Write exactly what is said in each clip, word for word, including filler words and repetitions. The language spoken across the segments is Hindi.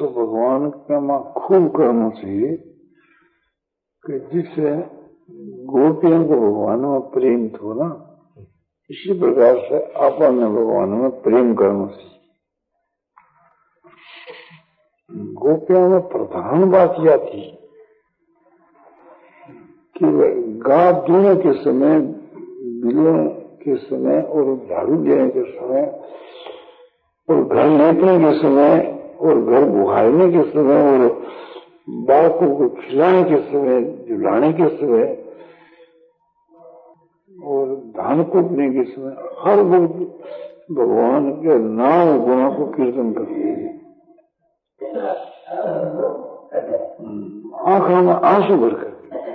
सो भगवान के मां खूब करना चाहिए कि जिससे गोपियों को भगवान में प्रेम थो ना, इसी प्रकार से आपन ने भगवान में प्रेम करना चाहिए। गोपियों में प्रधान बात यह थी कि गा धोने के समय, बिलों के समय और झाड़ू देने के समय और घर लेटने के समय और घर बुहारने के समय और बालकों को खिलाने के समय, झुलाने के समय और धान कूटने के समय हर वक्त भगवान के नाम गुणों को कीर्तन करते हैं। आंखों में आंसू भरकर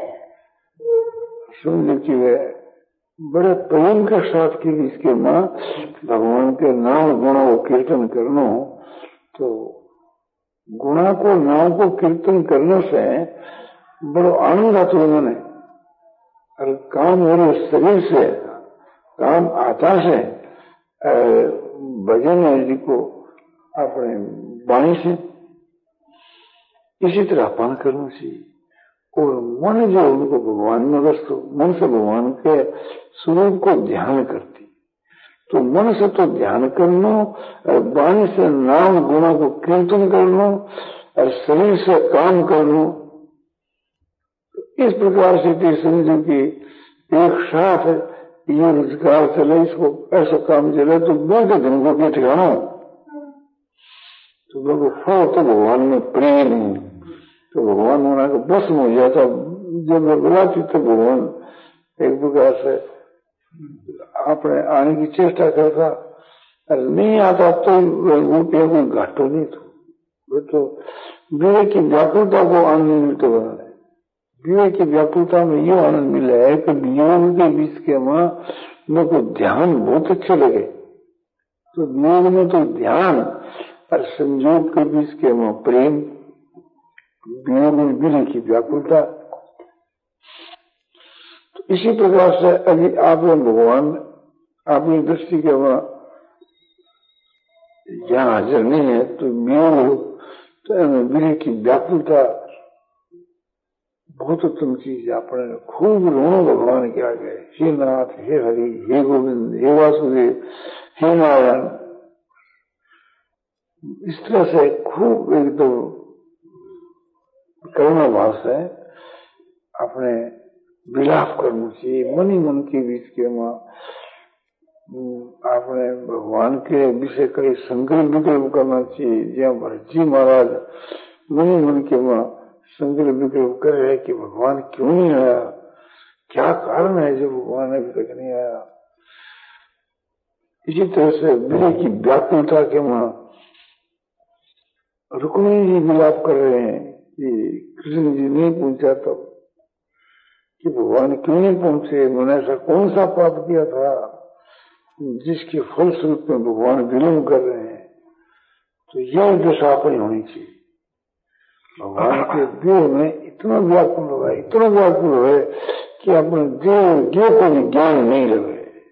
समझ कि वे बड़े प्रेम के साथ की इसके मां भगवान के नाम गुणों को कीर्तन करना, तो गुणा को नाम को कीर्तन करने से बड़ो आनंद आता है उन्होंने। और काम मेरे शरीर से, काम आता से, भजन है जी को अपने वाणी से इसी तरह पान करना चाहिए। और मन जो उनको भगवान में वस्तु मन से भगवान के स्वरूप को ध्यान करती, तो मन से तो ध्यान करना और वाणी से नाम गुणों को कीर्तन करना और शरीर से काम करना, इस प्रकार से समझो कि एक साथ ये रोजगार चले, इसको ऐसा काम चले तो बहुत दिन को के ठिकाना, तो लोग तो भगवान में प्रेम है, तो भगवान होना का बस हो जाता। जब बुलाती तो भगवान एक प्रकार से अपने आने की चेष्टा करता, और नहीं आता तो वो कोई घाटो नहीं था। वो तो विवेक की व्याकुलता को आनंद मिलते बना है। विवेक की व्याकुलता में ये आनंद मिला है कि योग के बीच के मां मेरे को ध्यान बहुत अच्छे लगे। तो योग में तो ध्यान और संयोग के बीच के मां प्रेम, वियोग में विवेक की व्याकुलता। तो इसी प्रकार से अभी आप भगवान अपनी दृष्टि के वहां यहाँ हाजिर नहीं है, तो वियोग हो तो विवेक की व्याकुलता बहुत उत्तम चीज। अपने खूब रोनो भगवान के आगे, हे नाथ, हे हरि, हे गोविंद, हे वासुदेव, हे नारायण, इस तरह से खूब एकदम करुणा भाव से अपने विलाप करना चाहिए। मन ही मन के बीच के मां अपने भगवान के विषय कई संकल्प विकल्प करना चाहिए। जहाँ भरत जी महाराज मन ही मन के मां संकल्प विकल्प कर रहे कि भगवान क्यों नहीं आया, क्या कारण है जो भगवान अभी तक नहीं आया। इसी तरह से विवेक की व्याकुलता के मां रुक्मिणी जी विलाप कर रहे हैं कि कृष्ण जी नहीं पहुंचा, तो कि भगवान क्यों नहीं पहुंचे, मैंने ऐसा कौन सा पाप किया था जिसके फलस्वरूप में भगवान विलंब कर रहे हैं। तो यह दशा अपनी होनी चाहिए। भगवान के देह में इतना व्याकुल हुआ, इतना व्याकुल हुआ कि अपने देह देह को भी ज्ञान नहीं लगे।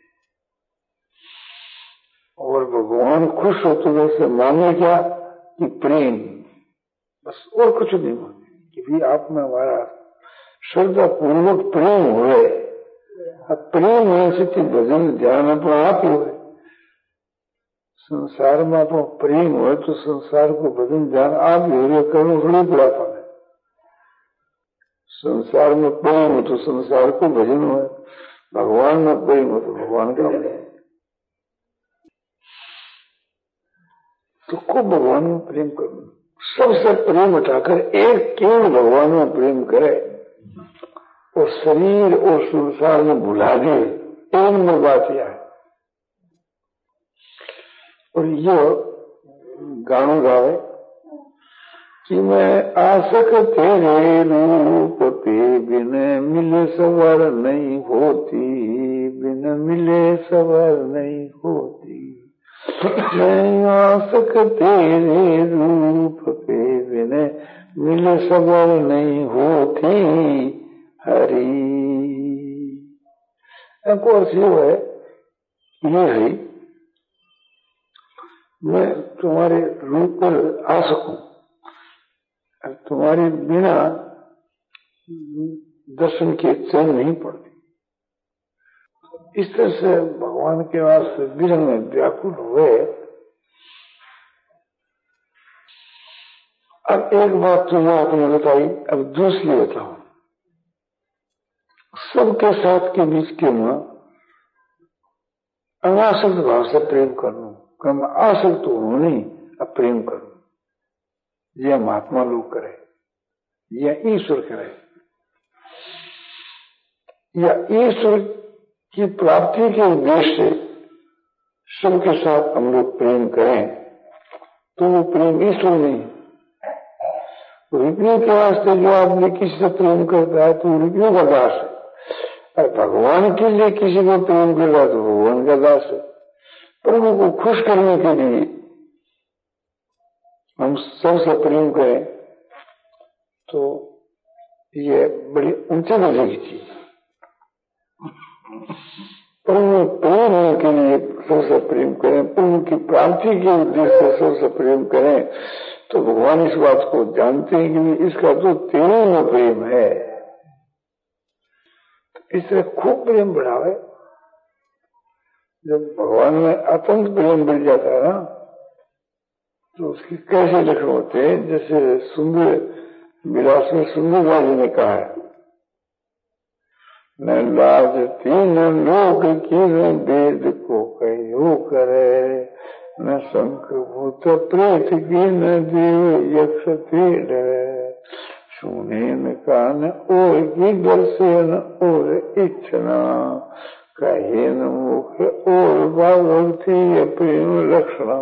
और भगवान खुश होते वैसे मांगे क्या कि प्रेम, बस और कुछ नहीं मांगे कि भी आप में हमारा श्रद्धा पूर्वक प्रेम हुए। अब प्रेम है सिद्धि भजन ध्यान अपना आप ही हुए। संसार में अपना प्रेम हो तो संसार को भजन ध्यान आप ही हो, करना थोड़ी पड़ा था। संसार में प्रेम हो तो संसार को भजन हो, भगवान में प्रेम हो तो भगवान का भजन। तो को भगवान में प्रेम करो, सबसे प्रेम उठाकर एक केवल भगवान में प्रेम करे और शरीर और संसार में भुला दे। एक में बात यह है। और ये गाना गावे कि मैं आसक तेरे रूप पे बिन मिले सवार नहीं होती, बिन मिले सवार नहीं होती। मैं आसक तेरे रूप पे बिन मिले सवार नहीं होती हरि। एक और शिव है, ये हरि मैं तुम्हारे रूप पर आ सकूं, तुम्हारे बिना दर्शन के चैन नहीं पड़ती। इस तरह से भगवान के वास्ते विरह में व्याकुल हुए। अब एक बात तो मैं आपने बताई, अब दूसरी बताऊं। सबके साथ के बीच के मैं अनासक्त भाव से प्रेम कर लूं, कम आसक्त तो हूं नहीं, अब प्रेम करूं। यह महात्मा लोग करे, यह ईश्वर करे, या ईश्वर की प्राप्ति के उद्देश्य से सबके साथ हम लोग प्रेम करें, तो वो प्रेम ईश्वर नहीं। रुपयों के वास्ते जो आदमी किसी से प्रेम करता है तो रुपयों का दास है, और भगवान के लिए किसी को प्रेम कर रहा है तो भगवान का दास है। प्रभु को खुश करने के लिए हम सबसे प्रेम करें तो ये बड़ी ऊंचे दर्जे की चीज। प्रभु प्रेम होने के लिए सबसे प्रेम करें, प्रभु की प्राप्ति के उद्देश्य से सबसे प्रेम करें, तो भगवान इस बात को जानते हैं कि इसका तो तेरे में प्रेम है। इस तरह खूब प्रेम बढ़ावे। जब भगवान में अत्यंत प्रेम बढ़ जाता है ना, तो उसके कैसे लक्षण होते हैं, जैसे सुंदर विलास में सुंदरदास जी ने कहा है, न लाजती न लोक की न वेद को कहो करे, न शंख भूत प्रेत की न देव यक्ष ते डरे, सुने न कान और की दर्शे न और इच्छना, कहे न मुख और भक्ति प्रेम लक्षणा।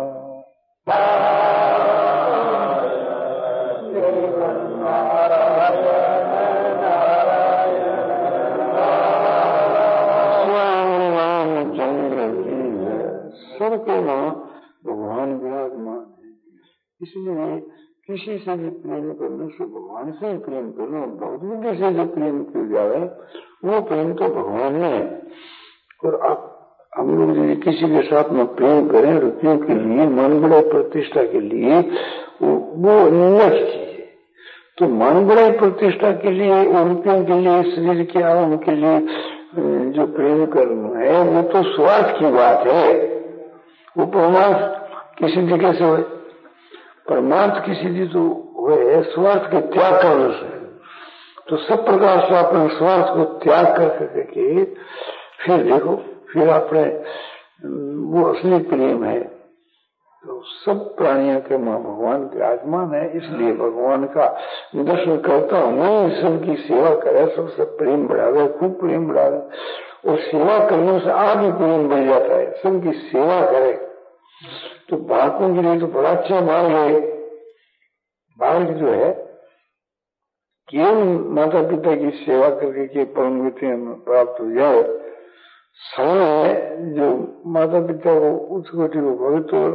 सबके वहां भगवान विराजमान है। इसलिए किसी से भी प्रेम करने से भगवान से ही प्रेम करो। भगवान से जो प्रेम किया जाए वो प्रेम तो भगवान में है। और आप हम लोग यदि किसी के साथ में प्रेम करें रुपयों के लिए, मन बड़े प्रतिष्ठा के लिए, वो नीच चीज है। तो मन बड़े प्रतिष्ठा के लिए, रुपयों के लिए, शरीर के आराम के लिए जो प्रेम करना है वो तो स्वार्थ की बात है। वो परमार्थ की सिद्धि कैसे हो? परमार्थ की सिद्धि तो हुए स्वार्थ के त्याग करने से। तो सब प्रकार से अपने स्वार्थ को त्याग कर करके फिर देखो, फिर अपने वो असली प्रेम है। तो सब प्राणियों के मां भगवान विराजमान है। इसलिए भगवान का दर्शन करता हूं, सबकी सेवा करे, सबसे प्रेम बढ़ावे, खूब प्रेम बढ़ावे। और सेवा करने से आगे प्रेम बढ़ जाता है। सबकी सेवा करे तो बालकों के लिए तो बड़ा अच्छा मार्ग है। बालक जो है केवल माता पिता की सेवा करके के परम गति प्राप्त हो जाए, समय जो माता पिता को उच्च कोटि को भगत और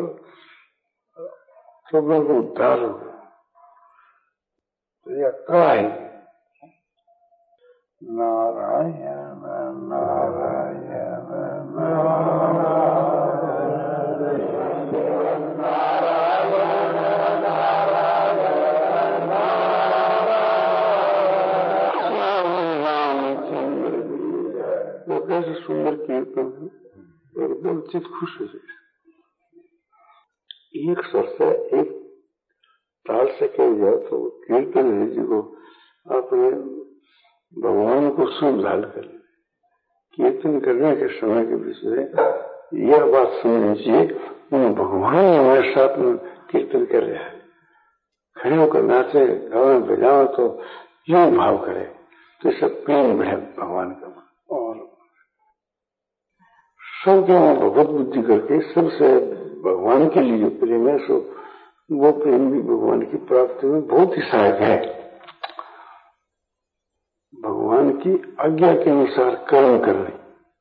सबों को उद्धार हो, तो यह कहा है नारायण नारायण कैसे सुंदर कीर्तन है, एकदम चित खुश हो जाए। एक स्वर से एक ताल से कह जाए तो कीर्तन है जो अपने भगवान को शुभ लाल कर ले। कीर्तन करने के समय के बीच में यह बात समझनी चाहिए, भगवान हमारे साथ में कीर्तन कर रहा है। खड़े होकर नाचे गावे बजाओ तो यूं भाव करे तो सब प्रेम बढ़े भगवान का। और सबके वहां भगवत बुद्धि करके सबसे भगवान के लिए जो प्रेम है सो वो प्रेम भी भगवान की प्राप्ति में बहुत ही सहायक है। भगवान की आज्ञा के अनुसार कर्म करने,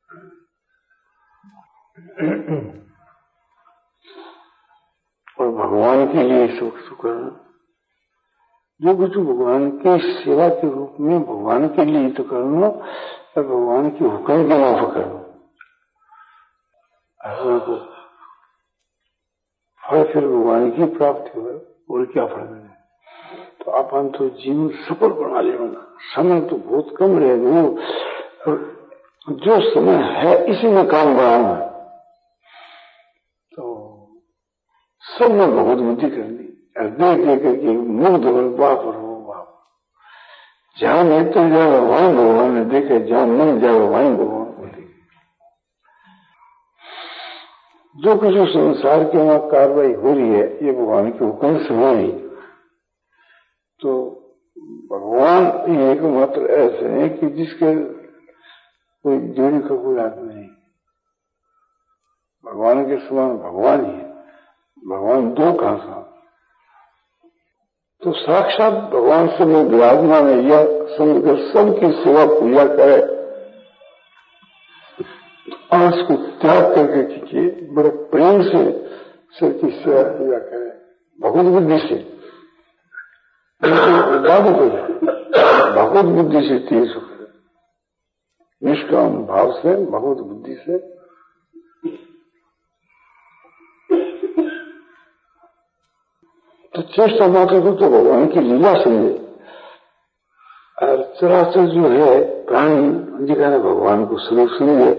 और भगवान के लिए सुख सुख करना। जो कुछ भगवान की सेवा के रूप में भगवान के लिए तो करना और भगवान की हुक्म के माफ करना, ऐसा को फल फिर भगवान की प्राप्ति हो और क्या फल मिले। तो अपन तो जीवन सफल बना लेना, समय तो बहुत कम रहेगा, जो समय है इसी में काम बढ़ाना है। तो सब में बहुत बुद्धि करनी, देख देख करके मुग्ध हो, बाप रो बाप, जहां नेत्र जाए वहां भगवान ने देखे, जहां मन जाए वहां भगवान को देखे। जो कुछ संसार के वहां कार्रवाई हो रही है ये भगवान के हुक्म से हो रही। तो भगवान एक मात्र ऐसे हैं कि जिसके कोई जोड़ी का कोई आदमी नहीं, भगवान के समान भगवान ही है। भगवान दो कहां सा, तो साक्षात भगवान से में विराजमान है, या समझकर सबकी सेवा पूजा करे और उसको त्याग करके कीजिए, बड़े प्रेम से सबकी सेवा पूजा करे, भगवत बुद्धि से बाबू को भगवत बुद्धि से तेज हो, निष्काम भाव से भगवत बुद्धि से। तो चेष्टा मात्र को तो भगवान की लीला समझे, और चराचर जो है प्राणी जिन्होंने भगवान को स्वरूप समझे,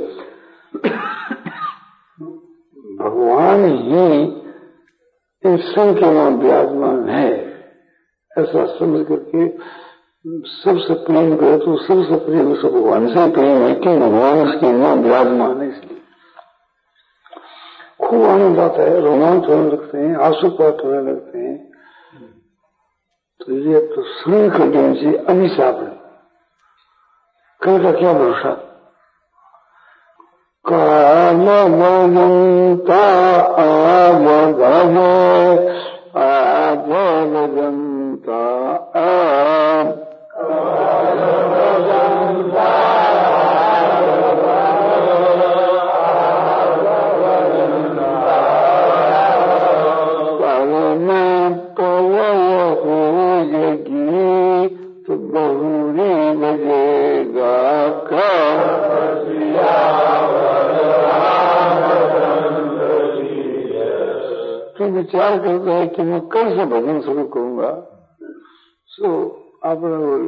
भगवान ही इन सब के नाम विराजमान है ऐसा समझ करके सबसे प्रेम करे, तो सबसे प्रेम सब भगवान से प्रेम है कि भगवान उसके नाम विराजमान है। इसलिए खूब आनंद आता है, रोमांच होने लगते हैं, आंसुपात होने लगते हैं। तो ये तो सुन कर देने से अभिशाप है, कल का क्या भरोसा। काल जनता आज आज जनता विचार करता है कि मैं कल से भजन शुरू करूंगा। सो आप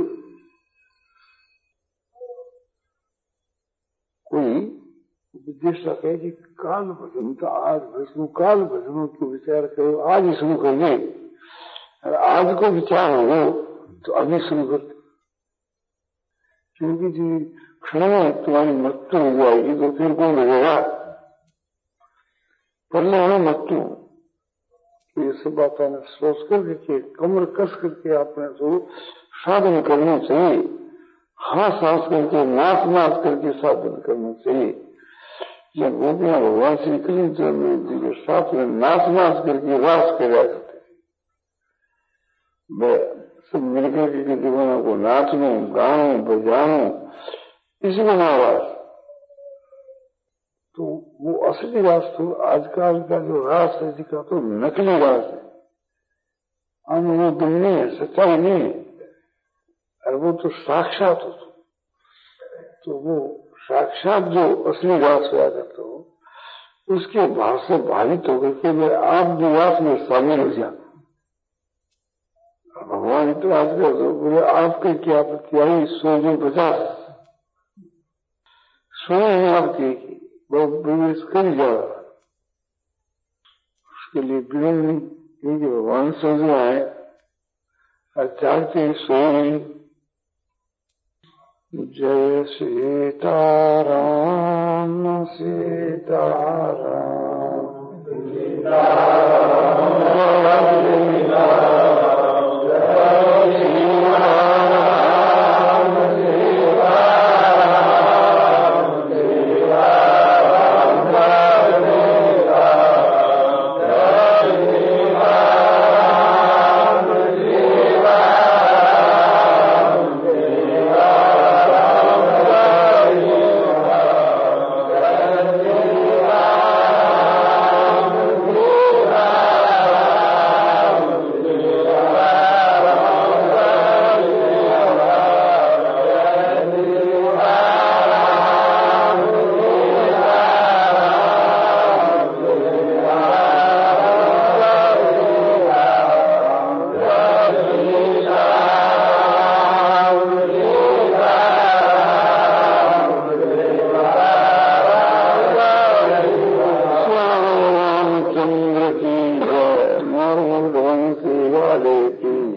कोई विदेशा कहे कि काल भजन का आज भजनों, काल भजनों की विचार करो, आज ही शुरू करेंगे। आज को विचार हो तो अभी शुरू करते, क्योंकि जी क्षण में तुम्हारी मृत्यु हो जाएगी तो फिर कौन लगेगा, पहले हमें मृत्यु। ये सब बातें सोच करके कमर कस करके आपने तो साधन करना चाहिए, हाँ सांस करके नाच नाच करके साधन करना चाहिए। जब गोपियां भगवान श्री कृष्ण जी के साथ में नाच नाच करके रास किया करते, मैं सब मिलकर के जीवनों को नाचूं गाऊं बजाऊं, इसी में रास। तो वो असली रास तो आजकल का जो रास है जिसका तो नकली रास है, हम वो दुम नहीं है, सच्चाई नहीं है, और वो तो साक्षात हो। तो वो साक्षात जो असली रास हुआ करता हो, उसके भाव से भावित होकर के मैं आप निवास में शामिल हो जाऊं। भगवान इतना आज कर दो, बोले आपके क्या प्रत्यायी सौ जो पचास स्वयं आपके बहुत प्रवेश कर जा रहा, उसके लिए विरोध नहीं, क्योंकि भगवान समझ रहा है और चाहते स्वयं। जय सीताराम सीताराम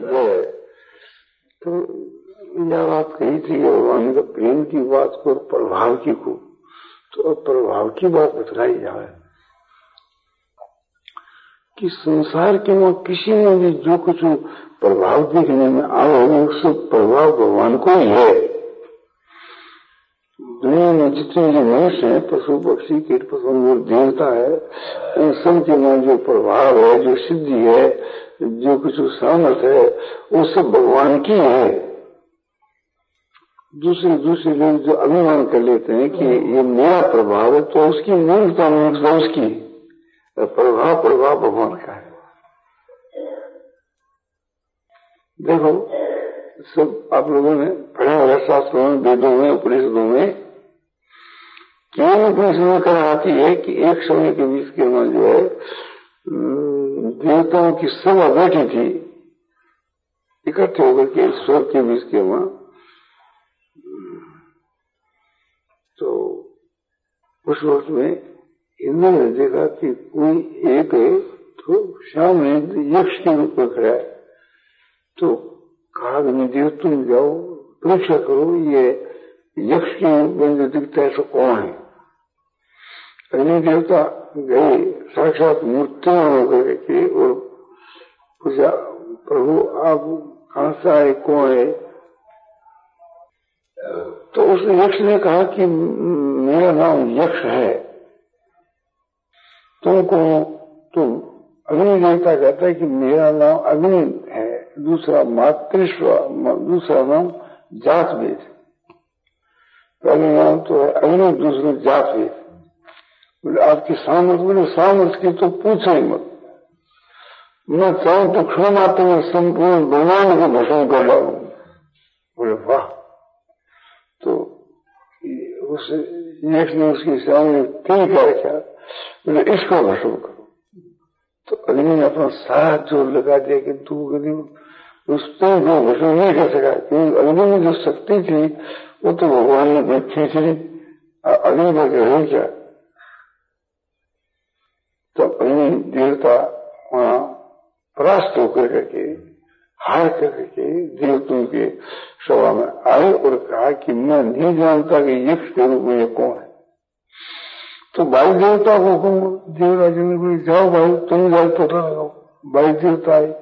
है। तो यह बात कही थी भगवान का प्रेम की बात को, प्रभाव की को, तो प्रभाव की बात बतलाई जाए कि संसार के में किसी में भी जो कुछ प्रभाव देखने में आओगे उससे प्रभाव भगवान को ही है। दुनिया में जितने जो मनुष्य है, पशु पक्षी कीट पतंग देवता है, इन सब के में जो प्रभाव है, जो सिद्धि है, जो कुछ सामर्थ्य है, वो सब भगवान की है। दूसरे दूसरे लोग जो अभिमान कर लेते हैं कि ये मेरा प्रभाव है, तो उसकी मूलता मूलता उसकी प्रभाव प्रभाव भगवान का है। देखो सब आप लोगों ने पढ़ा हुआ शास्त्रों में, वेदों में, उपनिषदों में, केवल उपनिषद में कहा आती है कि एक समय के बीच के में जो है देवताओं की सभा बैठी थी, इकट्ठे होकर के ईश्वर के बीच के में। तो उस वक्त में इंद्र ने देखा कि कोई एक तो सामने यक्ष के रूप में खड़ा है, तो कहा देव तुम जाओ परीक्षा करो, ये यक्ष के रूप में जो दिखता है सो कौन है। अग्नि देवता गए साक्षात मूर्तियां होकर के और पूछा, प्रभु आप कहां से आए, कौन है। तो उस यक्ष ने कहा कि मेरा नाम यक्ष है। तुम कौन हो? तुम? अग्नि देवता कहता है कि मेरा नाम अग्नि है, दूसरा मातृस्व, दूसरा नाम जात वेद। पहले नाम तो है अग्नि, दूसरा जात वेद। बोले आपकी सामर्थ, बोले सामर्थ की तो पूछो ही मत, मैं चाहूं तो क्षण मात्र में संपूर्ण ब्रह्मांड को भस्म कर डालू। बोले वाह। तो उस यक्ष ने उसके सामने ठीक है क्या, बोले इसको भस्म करो। तो अग्नि ने अपना सारा जोर लगा दिया कि तू अग्नि उस पर जो भस्म नहीं कर सका, क्योंकि अग्नि में जो शक्ति थी वो तो भगवान ने खींच ली, अग्नि में रही क्या। तो अग्नि देवता वहां परास्त होकर करके, हार करके देवताओं के सभा में आए और कहा कि मैं नहीं जानता कि यक्ष के रूप में ये कौन है। तो वायु देवता को हुक्म, देवराज ने बोले जाओ भाई तुम जाओ पता लगाओ। वायु देवता आए,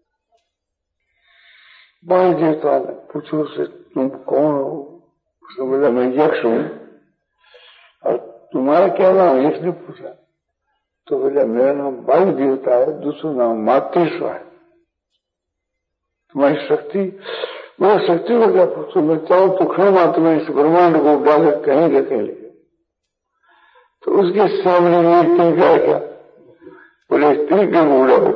वायु देवता ने पूछो से तुम कौन हो। उसने बोला मैं यक्ष हूं। और तुम्हारा क्या नाम, यक्ष ने पूछा। तो बोला मेरा नाम वायु देवता है, दूसरा नाम मातृस्व है। तुम्हारी शक्ति, मैं शक्ति को क्या पूछू, मैं चाहूं तो क्षण मात्र में इस ब्रह्मांड को डाल कहीं के कहीं ले। तो उसके सामने में क्या क्या बोले स्त्री के उड़ा हो।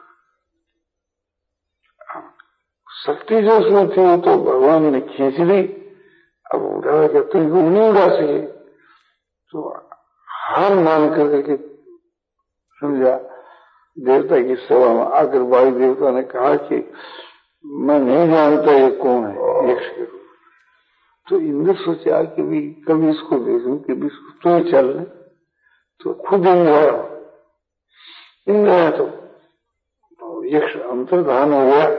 शक्ति जो उसमें थी वो तो भगवान ने खींच ली, अब उड़ा क्या तुम को नहीं उड़ा सके। तो हार मान करके समझा देवता की सभा में आकर वायु देवता ने कहा कि मैं नहीं जानता ये कौन है यक्ष के रूप। तो इंद्र सोचा कि भी कभी इसको भेजूं, कभी इसको तो चल रहे। तो खुद इंद्र आया, इंद्र आया तो, तो यक्ष अंतर्धान हो गया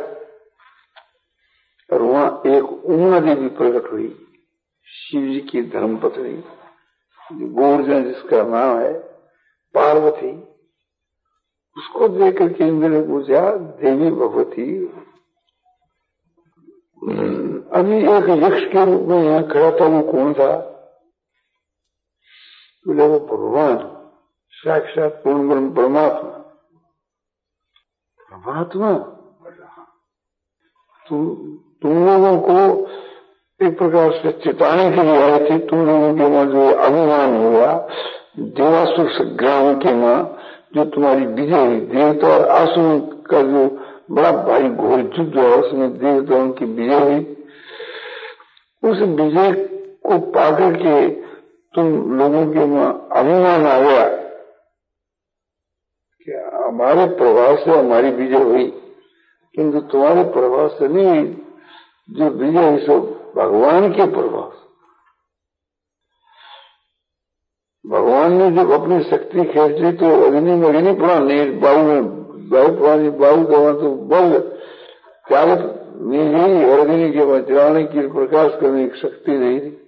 और वहां एक उमा देवी प्रकट हुई, शिव जी की धर्मपत्नी, गोवर्धन जिसका नाम है पार्वती। उसको देख करके इंद्र ने पूछा देवी भगवती, अभी एक यक्ष के रूप में यहाँ खड़ा था, वो कौन था। बोले वो भगवान साक्षात पूर्ण ब्रह्म परमात्मा। परमात्मा तुम तुम लोगों को एक प्रकार से चेताने के लिए आए थे। तुम लोगों के वहां जो अभिमान हुआ देवासुर संग्राम के वहां, जो तुम्हारी विजय हुई, देवता और आसुरों का जो बड़ा भारी घोर युद्ध हुआ, उसमें देवताओं की विजय हुई। उस विजय को पाकर के तुम लोगों के वहां अभिमान आ गया कि हमारे प्रभाव से हमारी विजय हुई, किंतु तुम्हारे प्रभाव से नहीं, जो विजय हुई सो भगवान के प्रभाव। भगवान ने जब अपनी शक्ति खींच ली तो अग्नि में अग्नि प्राण नहीं, बाहु में बाहु प्राणी, बाहु दवा तो बल क्या ताकत नहीं रही, अग्नि के बचाने की प्रकाश करने की शक्ति नहीं रही।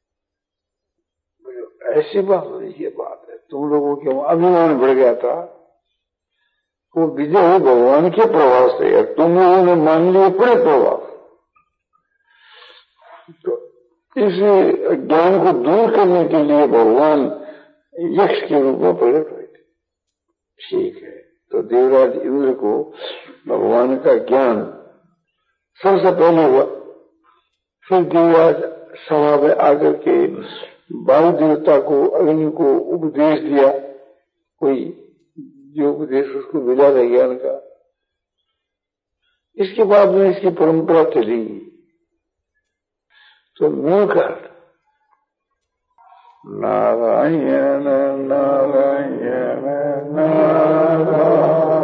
ऐसी बात नहीं, ये बात है तुम लोगों के अभिमान बढ़ गया था, वो विजय हो भगवान के प्रभाव से, या तुम लोगों ने मान लिए अपने प्रभाव। तो इस ज्ञान को दूर करने के लिए भगवान यक्ष के रूप में प्रकट हुए थे। ठीक है, तो देवराज इंद्र को भगवान का ज्ञान सबसे पहले हुआ, फिर देवराज सभा में आकर के वायु देवता को, अग्नि को उपदेश दिया, कोई जो उपदेश उसको मिला था ज्ञान का। इसके बाद में इसकी परंपरा चली। तो मूलकर नारायण नारायण नारायण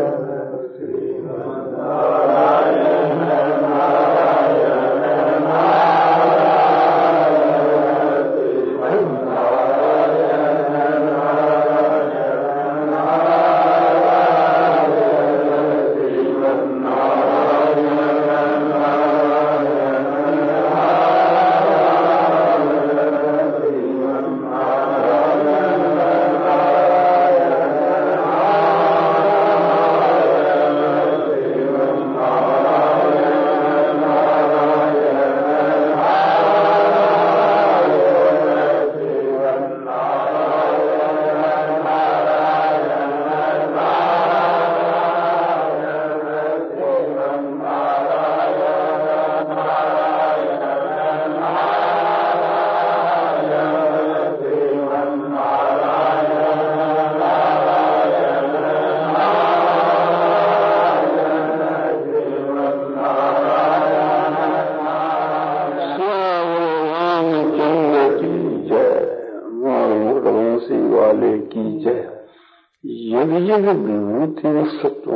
विभूति सत्व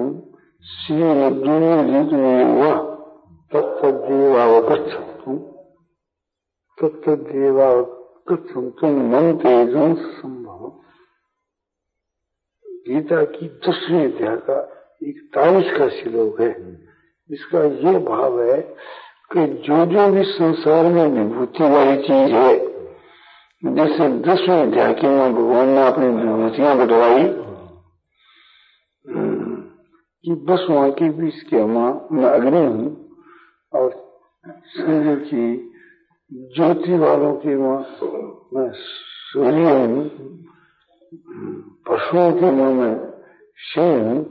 तत्देवावगच्छन्तु तत्देवावगच्छन्तु मन तेजं संभव। गीता की दसवीं अध्याय का इकतालीस का श्लोक है। इसका ये भाव है कि जो जो भी संसार में विभूति वाली चीज है, जैसे दसवीं अध्याय के में भगवान ने अपनी विभूतियां बटवाई कि बस वहां के बीच के मां मैं अग्नि हूं, और सूर्य की ज्योति वालों की मां मैं सूर्य हूं, पशुओं के मां मैं सिंह हूं,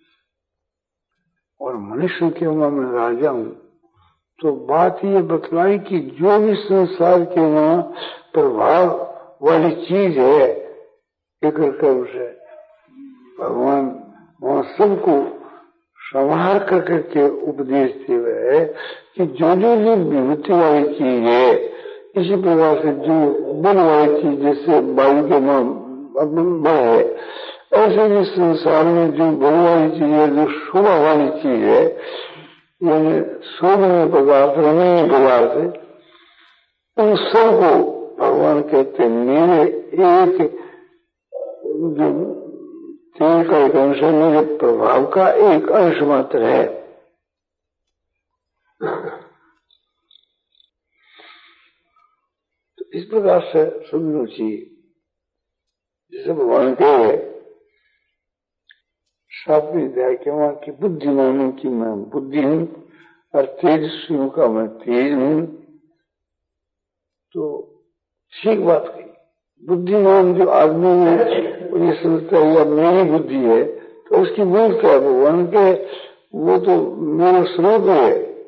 और मनुष्य के मां मैं राजा हूं। तो बात ये बतलाई कि जो भी संसार के मां प्रभाव वाली चीज है, एक रूप से भगवान वहां सबको संहार कर करके उपदेश दिए हुए है कि जो जो जो विभूति वाली चीज है, इसी प्रकार से जो बल वाली चीज, जैसे वायु के बल है, ऐसे भी संसार में जो बल वाली चीज है, जो शोभा वाली चीज है, यानी शोभनीय पदार्थ, रमणीय पदार्थ, उन सबको भगवान कहते मेरे एक जो तेल का एक अंश है, मेरे प्रभाव का एक अंश मात्र है। तो इस प्रकार से समझो जी, जैसे भगवान कहे सातवीं अध्याय के वहां की बुद्धिमानों की मैं बुद्धि हूं और तेजस्वियों का मैं तेज हूं। तो ठीक बात कही। बुद्धिमान जो आदमी है ये सोचता है या मेरी बुद्धि है, तो उसकी मूर्त है भगवान के, वो तो मेरा स्रोत है।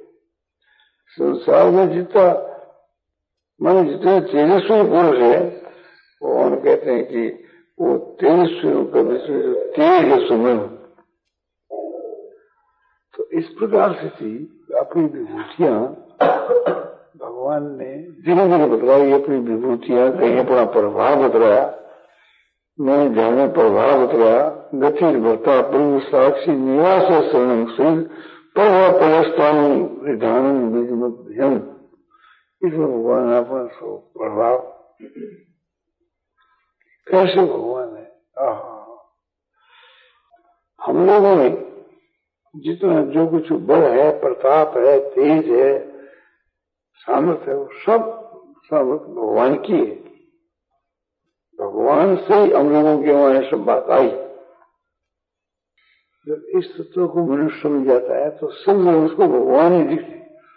संसार में जितना मन जितने तेजस्वी पुरुष है, भगवान कहते हैं कि वो तेजस्वियों का विषय जो तेज है सुमन। तो इस प्रकार से थी अपनी विभूतियां भगवान ने धीरे धीरे बतलाई, अपनी विभूतियां कहीं अपना प्रभाव बतलाया, मैं ध्यान प्रभाव बतलाया, गति भरता प्रभु साक्षी निवास शरण सुन प्रभा परस्थान विधान बीजम। इसमें भगवान अपना सो प्रभाव कैसे भगवान है। आहा, हम लोगों ने जितना जो कुछ बल है, प्रताप है, तेज है, सामर्थ्य है, वो सब सामर्थ्य भगवान की है। भगवान से ही हम लोगों के वहां सब बात आई। जब इस तत्व को मनुष्य समझ जाता है तो सब लोग उसको भगवान ही दिखते।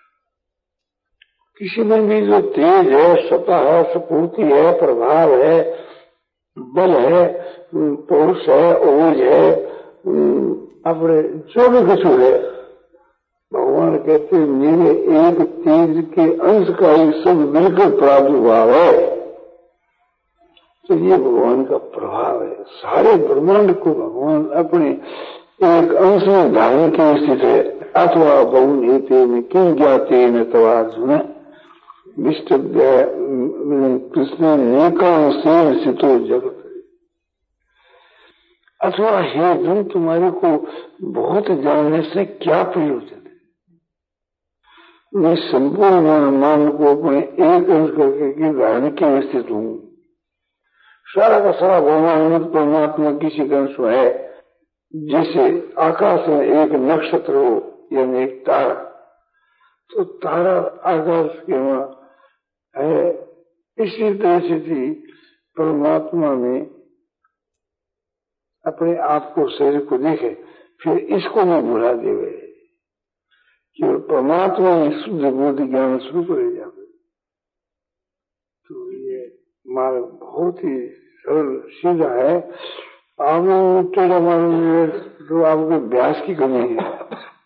किसी में भी जो तेज है, सत्ता है, स्फूर्ति है, प्रभाव है, बल है, पौरुष है, ओज है, अपने जो भी कुछ है, भगवान कहते हैं मेरे एक तेज के अंश का ही सब मिलकर प्रादुर्भाव है। तो ये भगवान का प्रभाव है। सारे ब्रह्मांड को भगवान अपने एक अंश में धारण के स्थित है। अथवा बहुन एते में किं ज्ञाते न तवार्जुन कृष्ण नेकां सेन सितो जगत। अथवा हे अर्जुन, तुम्हारे को बहुत जानने से क्या प्रयोजन है? मैं संपूर्ण ब्रह्मांड को अपने एक अंश करके धारण के स्थित हूँ। सारा का सारा ब्रह्मांड परमात्मा किसी का अंश है। जैसे आकाश में एक नक्षत्र हो यानी एक तारा, तो तारा आकाश के वहां है। इसी तरह से थी परमात्मा में अपने आप को, शरीर को देखे, फिर इसको न भुला देवे कि परमात्मा में शुद्ध बुद्धि ज्ञान स्वरूप रह जाए। तो ये मार्ग बहुत ही सरल सीधा है। आप टेढ़ा मार्ग तो आपके अभ्यास की कमी है।